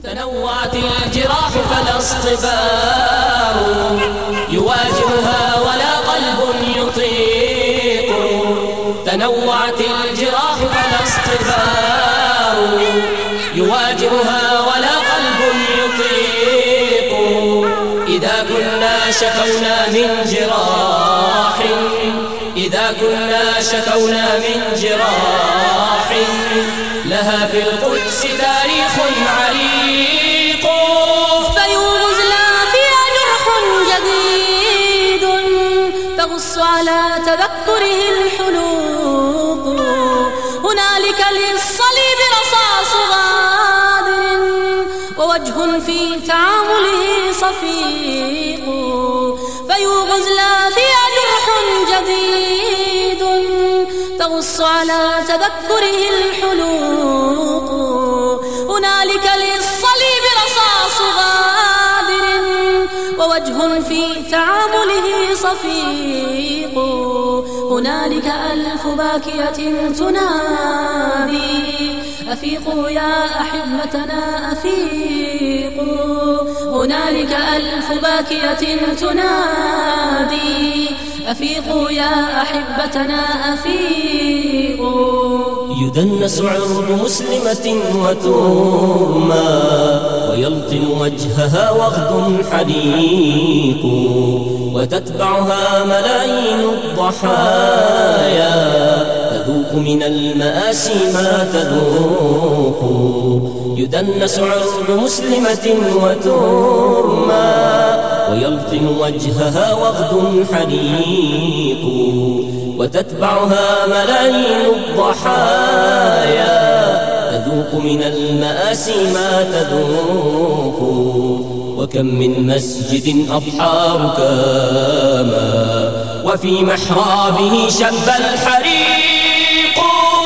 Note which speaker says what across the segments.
Speaker 1: تنوعت الجراح فلا اصطبار يواجهها ولا قلب يطيق. تنوعت الجراح فلا اصطبار يواجهها ولا قلب يطيق. إذا كنا شكونا من جراح إذا كنا شكونا من جراح لها في القدس تاريخ عريق.
Speaker 2: فيغزلى فيها جرح جديد تغص على تذكره الحلوق. هنالك للصليب رصاص غادر ووجه في تعامله صفيق. فيغزلى فيها جرح جديد تغص على تذكره الحلوق. هنالك للصليب رصاص غادر ووجه في تعامله صفيق. هنالك ألف باكية تنادي أفيقوا يا أحبتنا أفيقوا. هنالك ألف باكية تنادي أفيقوا يا أحبتنا أفيقوا.
Speaker 1: يدنس عرض مسلمة وترمى ويلطم وجهها وغد حريق. وتتبعها ملايين الضحايا تذوق من المآسي ما تذوق. يدنس عرض مسلمة وترمى ويلطم وجهها وغد حريق. وتتبعها ملايين الضحايا تذوق من المآسي ما تذوق. وكم من مسجد أضحى ركاما وفي محرابه شب الحريق.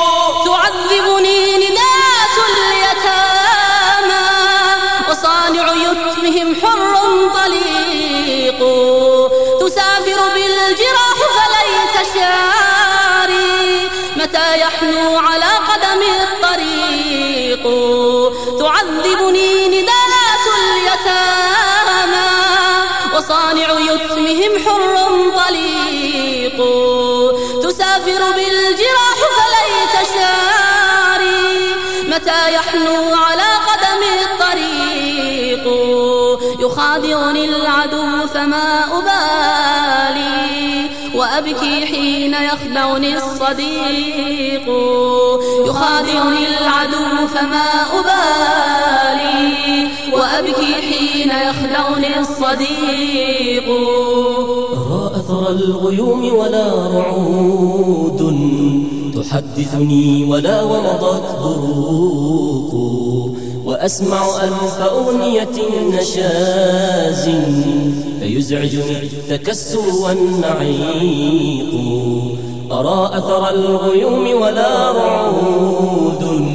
Speaker 2: تعذبني نداءة اليتامى وصانع يتمهم حر طليق. تسافر بالجراح فليت شعري متى يحنو على قدم الطريق. تعذبني نداءة اليتامى وصانع يتمهم حر طليق. تسافر بالجراح فليت شعري متى يحنو على قدم الطريق. يخادعني العدو فما أبالي وأبكي حين يخدعني الصديق. يخادعني العدو فما أبالي وأبكي حين يخدعني الصديق.
Speaker 1: أرى أثر الغيوم ولا رعود تحدثني ولا ومضت بروق. وأسمع ألف أغنية نشاز فيزعجني التكسر والنعيق. أرى أثر الغيوم ولا رعود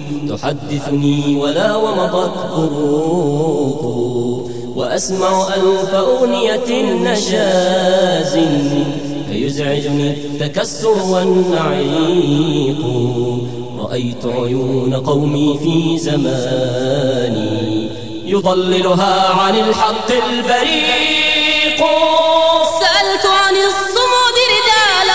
Speaker 1: تحدثني ولا ومضت بروق. وأسمع ألف أغنية نشاز فيزعجني التكسر والنعيق. رأيت عيون قومي في زماني يضللها عن الحق البريق.
Speaker 2: سألت عن الصمود رجال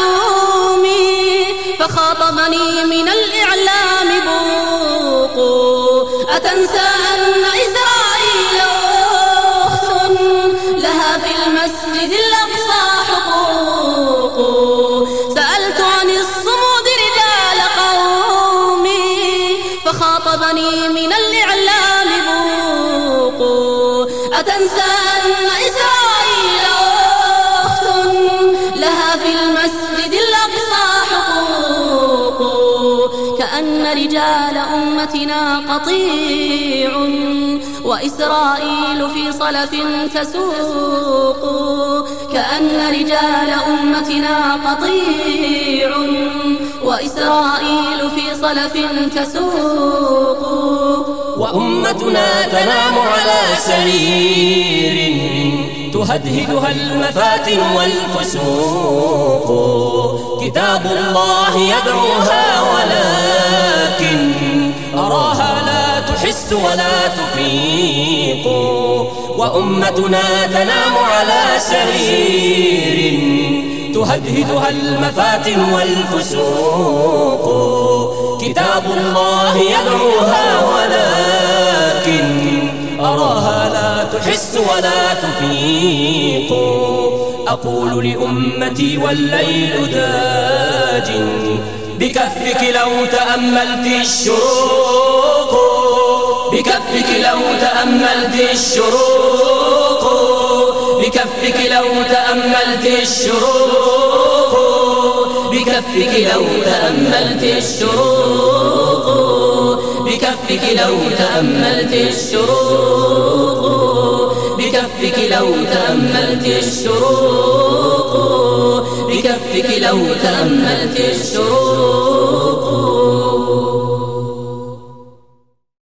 Speaker 2: قومي فخاطبني من الإعلام بوق. أتنسى أن إسرائيل أخت لها في المسجد الأقصى حقوق. سألت عن الصمود رجال قومي فخاطبني من الإعلام بوق. أتنسى أن إسرائيل أخت لها في المسجد الأقصى حقوق. كأن رجال أمتنا قطيع وإسرائيل في صلف تسوق. كأن رجال أمتنا قطيع وإسرائيل في صلف تسوق.
Speaker 1: وأمتنا تنام على سرير تهدهدها المفاتن والفسوق. كتاب الله يدعوها ولكن أراها لا تحس تحس ولا تفيق، وأمتنا تنام على سرير تهدهدها المفاتن والفسوق. كتاب الله يدعوها ولكن أراها لا تحس ولا تفيق. أقول لأمتي والليل داج بكفك لو تأملت الشروق، بكفك لو تأملت الشروق، بكفك لو تأملت الشروق، بكفك لو تأملت الشروق، بكفك لو تأملت الشروق، بكفك لو تأملت الشروق، بكفك لو تأملت الشروق.